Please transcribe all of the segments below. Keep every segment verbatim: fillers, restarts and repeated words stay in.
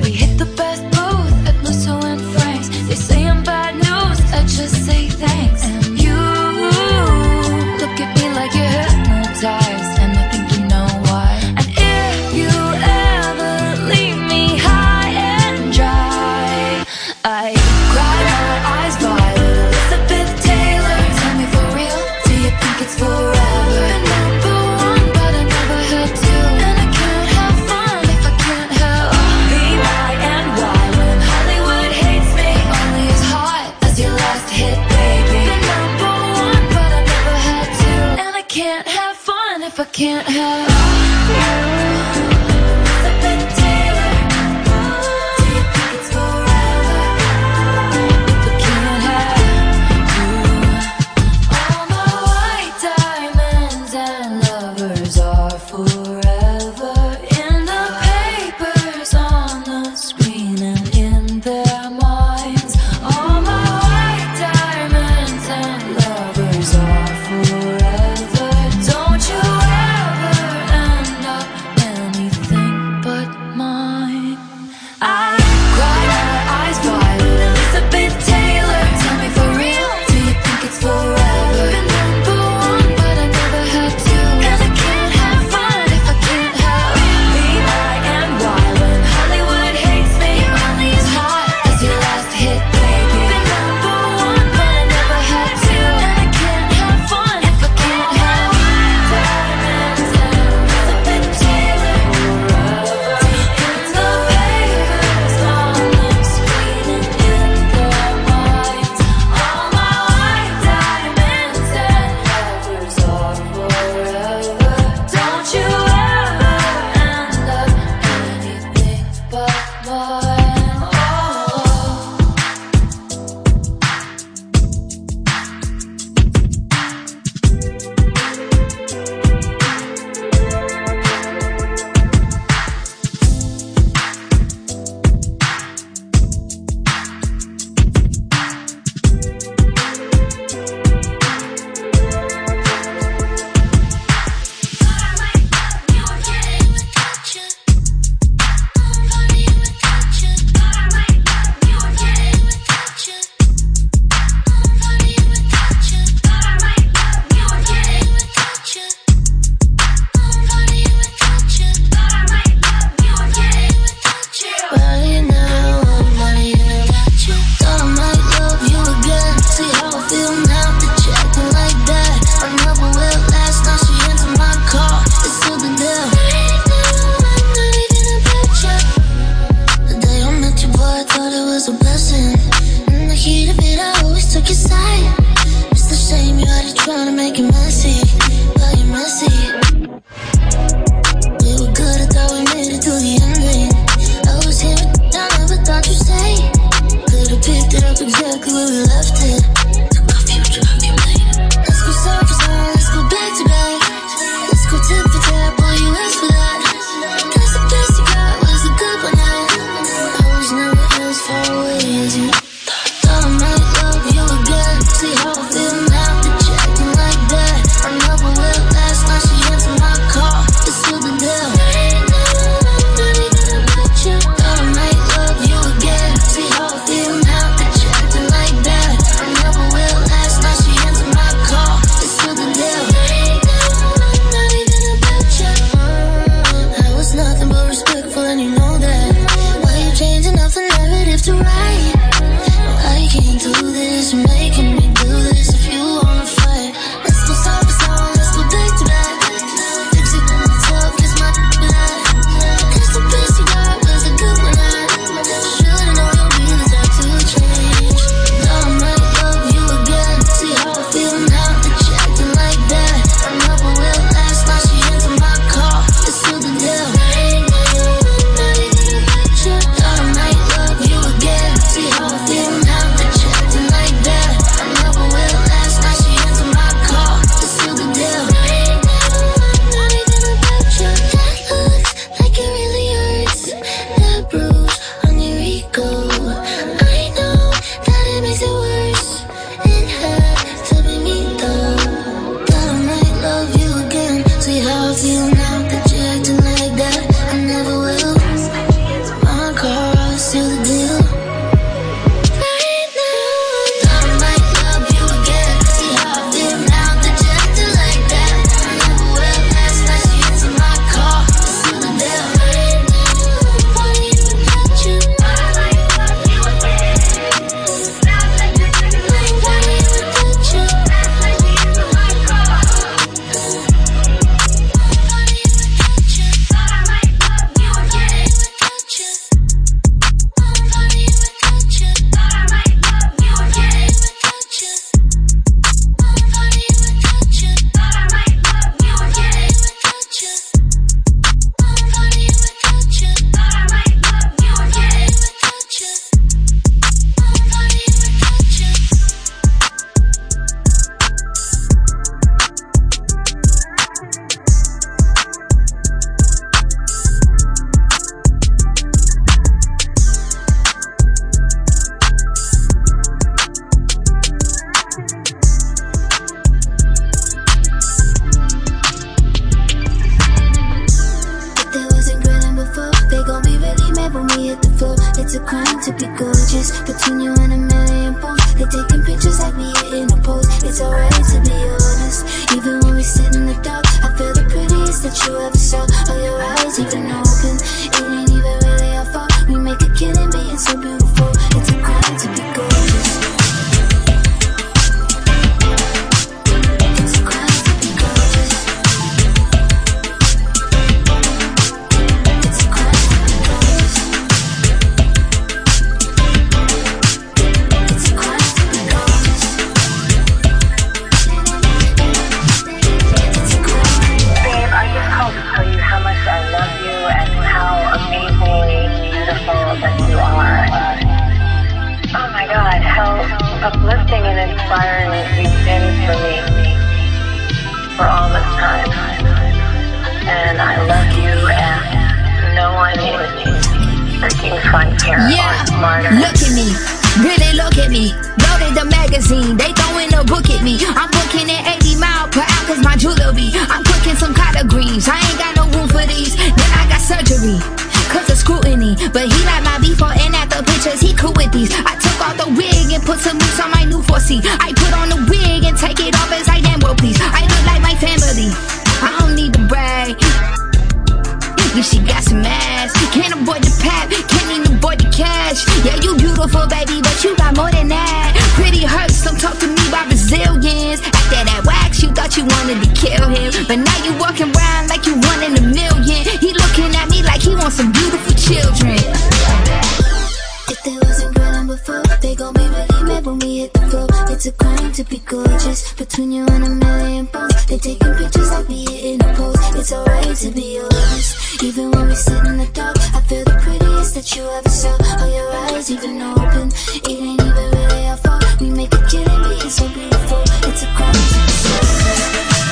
We hit the best booth at Musso and Frank's. They say I'm bad news, I just say thanks. And you look at me like you're hypnotized, and I think you know why. And if you ever leave me high and dry, I cry my eyes violet. Elizabeth Taylor, tell me for real, do you think it's forever? Been number one, but I never had to. And I can't have fun if I can't help. B Y N Y, when Hollywood hates me, only as hot as your last hit, baby. Been number one, but I never had to. And I can't have fun if I can't have you. Elizabeth Taylor, do you think it's forever if I can't have you? All my white diamonds and lovers are forever in the papers, on the screen, and in their minds. All my white diamonds and lovers are forever. Don't you ever end up anything but mine. I cry my eyes violet. Elizabeth Taylor, tell me for real, do you think it's forever? Been number one, but I never had to. And I can't have fun if I can't help. B Y N Y, when Hollywood hates me, only as hot as your last hit, baby. Been number one, but I never had to. And I can't have fun if I can't have diamonds and Elizabeth Taylor forever. In the papers, on the screen, and in their minds. All my white diamonds and lovers are forever. Don't you ever end up anything but mine. Oh. Right now, I'm not even got you. Thought I might love you again. See how I feel now that you're acting like that. I never will last, now she into my car. It's still the deal. Right now, I'm not even about you. The day I met you, boy, I thought it was a blessing. In the heat of it, I always took your side. It's the shame you had to try to make it messy, but you're messy. We were good, I thought we made it through the ending. I was here, but I never thought you'd stay. Could've picked it up exactly where we left it. Took our future, you made it. Let's go side for side, let's go back to back. Let's go tip for tap, boy, you asked for that. Guess the best you got was the good one now. I was never as far away as you thought. I might love you again. See how I feel now that you're acting like that. I know It's a crime to be gorgeous. Between you and a million posts, they're taking pictures like we in a pose. It's alright to be honest. Even when we sit in the dark, I feel the prettiest that you ever saw. All your eyes even open. It ain't even really our fault. We make a killing being so beautiful. It's a crime to be gorgeous. It's a crime to be gorgeous. It's a crime to be gorgeous. It's a crime to be gorgeous. It's a crime. Babe, I just called to tell you how much I love you and how amazingly beautiful that you are. Oh my God, how uplifting and inspiring you've been for me for all this time. And I love you, and no one is freaking funnier Yeah, or smarter. look at me, really look at me. Loaded the magazine, they throwing a book at me. I'm booking at eighty mile per hour cause my jewelry. I'm cooking some collard greens, I ain't got no room for these. Then I got surgery, cause of scrutiny. But he like my before and after pictures, he cool with these. I took off the wig and put some mousse on my new four C. I put on the wig and take it off as I am, well please. I look like my family, I don't need to brag. Yeah, she got some ass. Can't avoid the pap, can't even avoid the cash. Yeah, you beautiful, baby, but you got more than that. Pretty hurts, don't talk to me about Brazilians. After that wax, you thought you wanted to kill him, but now you walking around like you one in a million. He looking at me like he wants some beautiful children. If they wasn't grilling before, they gon' be really mad when we hit the floor. It's a crime to be gorgeous. Between you and a million posts, they taking pictures like we in a pose. It's alright to be honest. Even when we sit in the dark, I feel the prettiest that you ever saw. All your eyes even open. It ain't even really our fault. We make a killing being so beautiful. It's a crime to be gorgeous.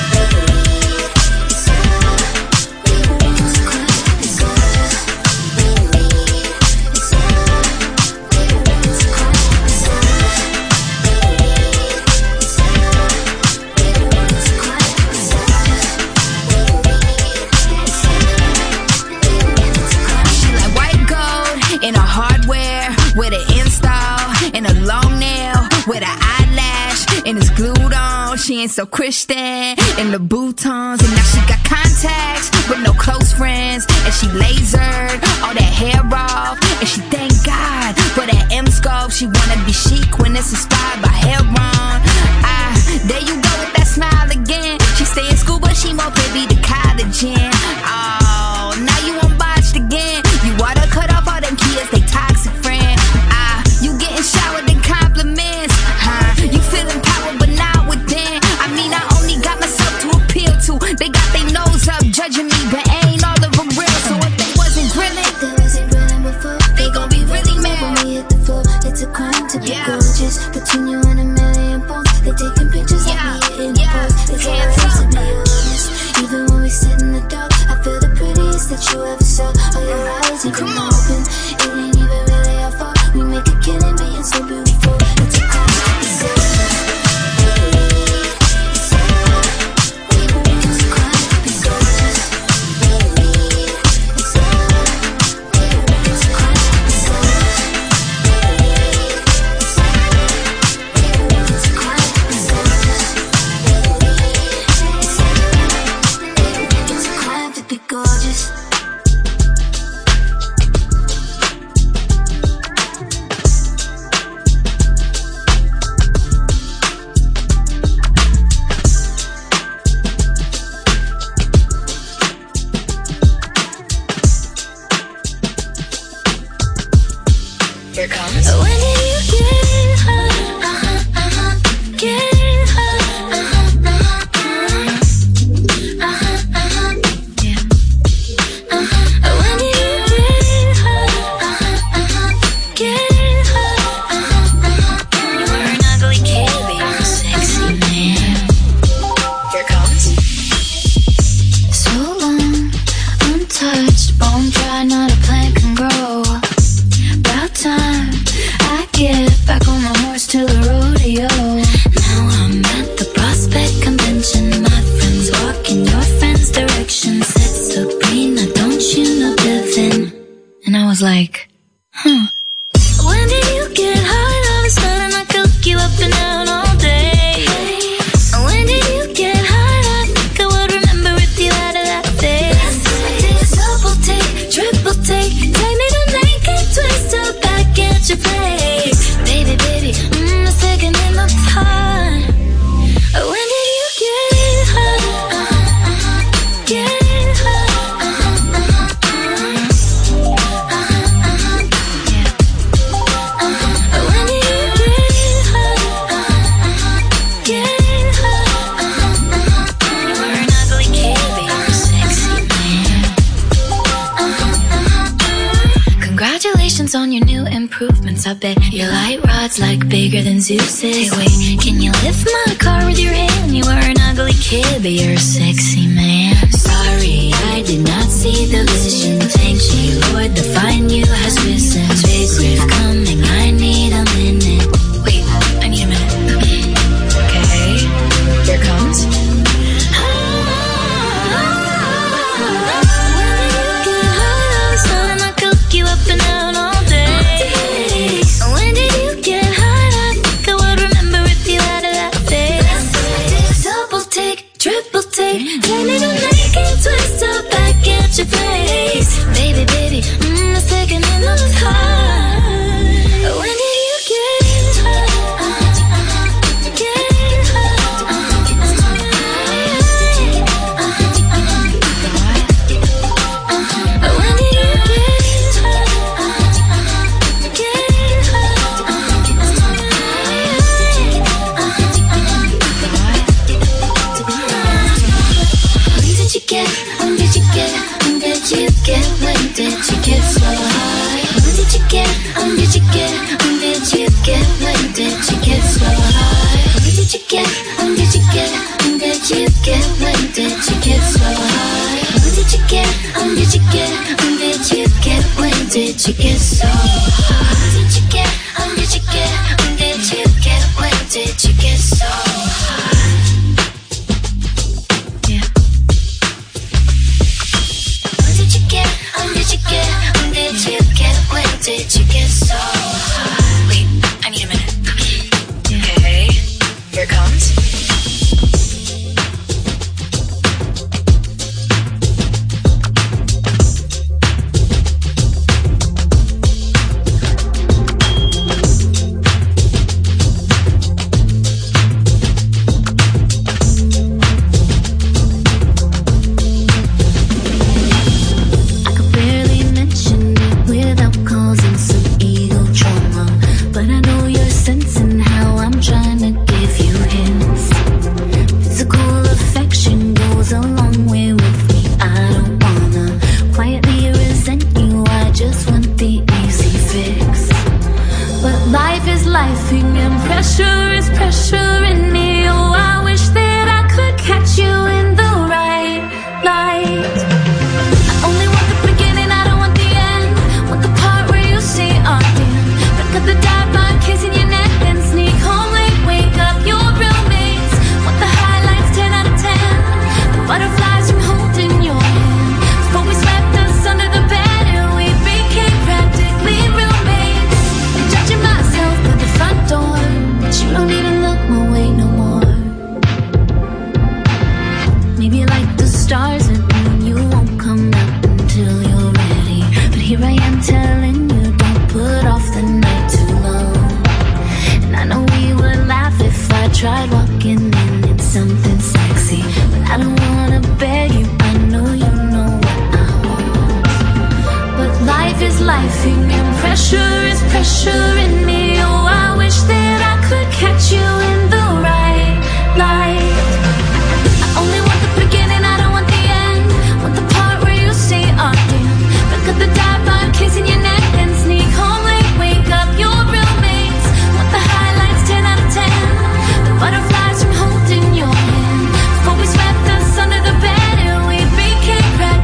With an install and a long nail, with an eyelash and it's glued on. She ain't so Christian in the boutons, and now she got contacts with no close friends, and she lasered all that hair off, and she thank God for that M scope. She wanna be chic when it's inspired by Heron. Ah, there you go with that smile again. She stay in school but she more privy to college in. Oh, now you unbotched again. You water cut off all them kids, they toxic friend. Ah, you getting showered in compliments, huh? You feeling power but not within. I mean, I only got myself to appeal to. They got their nose up judging me, but ain't all of them real. So if they wasn't grilling, if they wasn't grilling before, they gon' be really mad when we hit the floor. It's a crime to be Yeah. gorgeous. Between you and a million posts, they taking pictures Yeah, like we in yeah, a pose. It's hands alright to up. be honest. Even when we sit in the dark, I feel the prettiest that you ever saw. All your eyes even Come on. open. It ain't even really our fault. We make a killing being so beautiful. It's a crime to be gorgeous. It's a crime to be gorgeous. It's a crime to be gorgeous. It's a crime to be gorgeous. It's a crime to be gorgeous. Here comes. When did you get high? Uh-huh, uh-huh. Get high. Uh-huh, uh-huh. Uh-huh, uh-huh. Yeah. Uh-huh. When did you get high? Uh-huh, uh-huh. Get high. Uh-huh, uh-huh. You were an ugly kid, but you're a sexy man. Here comes. So long, untouched, bone dry, not a plant can grow. About time I get back on my horse to the rodeo. Now I'm at the Prospect Convention. My friends walk in your friend's direction. Said Sabrina, don't you know Devin? And I was like, huh, your place. Baby, baby, mm, a second in the time. When did you get high? Uh-huh, get high. Uh-huh, uh-huh, uh-huh, yeah. Uh-huh. When did you get high? Uh-huh, get high. Uh-huh, uh-huh. You were an ugly kid, but you were sexy, man. Uh-huh, uh-huh. Congratulations on your new improvements. I bet your light rod's like bigger than Zeus's. Hey, wait, can you lift my car with your hand? You were an ugly kid, but you're a sexy man. Sorry, I did not see the vision. Thank you, Lord, the fine you has risen. Big riff coming, I need a minute. Wait, I need a minute. Okay, here it comes. You up and down all day. When did you get high? I think I would remember if you had a that face. Double take, triple take, turn it on like a twist up back at your place. Baby, baby, mm, a second in the time. When did you get high? Uh-huh, get high. Uh-huh, uh-huh. When did you get When did you get, when did you get, when did you get so high? When did you get, when did you get, when did you get, when did you get so high? When did you get, when did you get, when did you get, when did you get so high? When did you get, when did you get, when did you get, when did you get so high? When did you get, when did you get, when did you get, when did you get so high? When did you get, when did you get, when did you get so high? Wait, I need a minute. Okay, here it comes.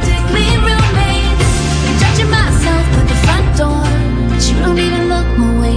Away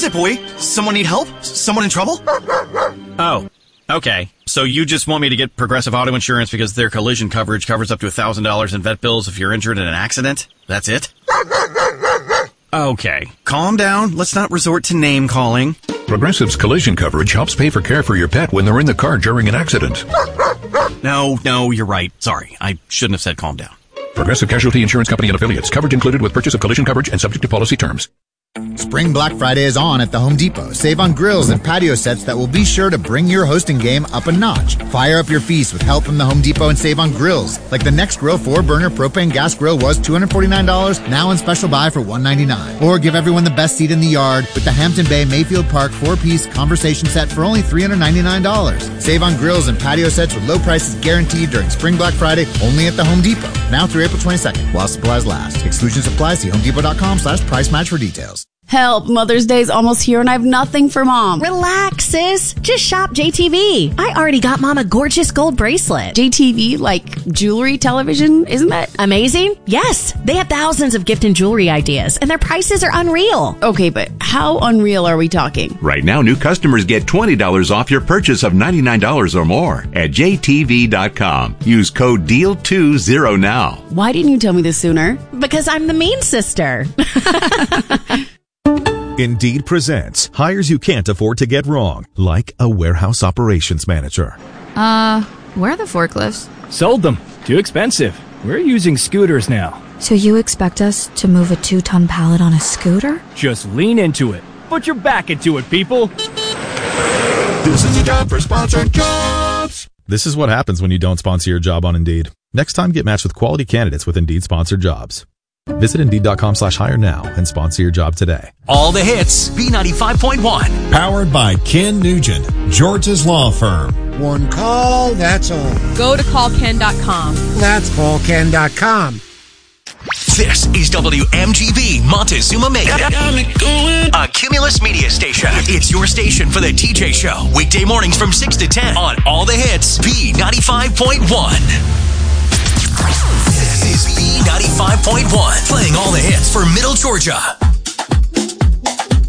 is it, boy? Someone need help? Someone in trouble? Oh, okay. So you just want me to get Progressive Auto Insurance because their collision coverage covers up to one thousand dollars in vet bills if you're injured in an accident? That's it? Okay. Calm down. Let's not resort to name calling. Progressive's collision coverage helps pay for care for your pet when they're in the car during an accident. No, no, you're right. Sorry. I shouldn't have said calm down. Progressive Casualty Insurance Company and Affiliates. Coverage included with purchase of collision coverage and subject to policy terms. Spring Black Friday is on at the Home Depot. Save on grills and patio sets that will be sure to bring your hosting game up a notch. Fire up your feast with help from the Home Depot and save on grills. Like the Next Grill four burner propane gas grill was two hundred forty-nine dollars, now in special buy for one hundred ninety-nine dollars. Or give everyone the best seat in the yard with the Hampton Bay Mayfield Park four-piece conversation set for only three hundred ninety-nine dollars. Save on grills and patio sets with low prices guaranteed during Spring Black Friday only at the Home Depot. Now through April twenty-second, while supplies last. Exclusions apply. See homedepot.com slash price match for details. Help, Mother's Day's almost here and I have nothing for Mom. Relax, sis. Just shop J T V. I already got Mom a gorgeous gold bracelet. J T V, like jewelry, television, isn't that amazing? Yes, they have thousands of gift and jewelry ideas and their prices are unreal. Okay, but how unreal are we talking? Right now, new customers get twenty dollars off your purchase of ninety-nine dollars or more at J T V dot com. Use code D E A L twenty now. Why didn't you tell me this sooner? Because I'm the mean sister. Indeed presents hires you can't afford to get wrong, like a warehouse operations manager. Uh, where are the forklifts? Sold them. Too expensive. We're using scooters now. So you expect us to move a two-ton pallet on a scooter? Just lean into it. Put your back into it, people. This is a job for sponsored jobs. This is what happens when you don't sponsor your job on Indeed. Next time, get matched with quality candidates with Indeed sponsored jobs. Visit Indeed.com slash hire now and sponsor your job today. All the hits, B ninety-five point one. Powered by Ken Nugent, George's Law Firm. One call, that's all. Go to call ken dot com. That's call ken dot com. This is W M G B Montezuma Mega, a Cumulus media station. It's your station for the T J Show. Weekday mornings from six to ten on All the Hits, B ninety-five point one. This is B ninety-five point one, playing all the hits for Middle Georgia.